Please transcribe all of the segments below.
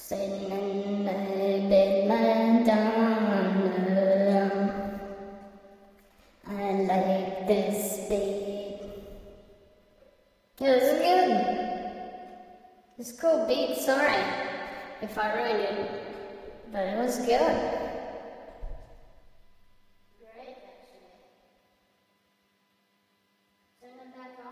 Singing baby Madonna. I like this beat. It was good. It's a cool beat, sorry if I ruined it, but it was good. Great, actually. Turn it back on.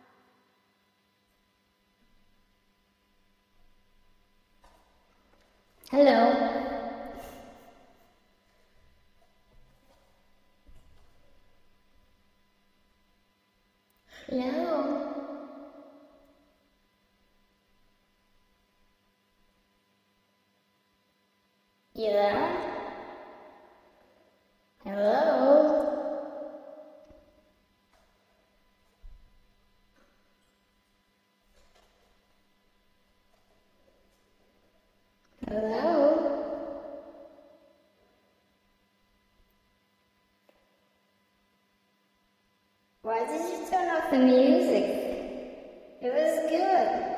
Hello. Hello. You there? Hello? Hello? Why did you turn off the music? It was good.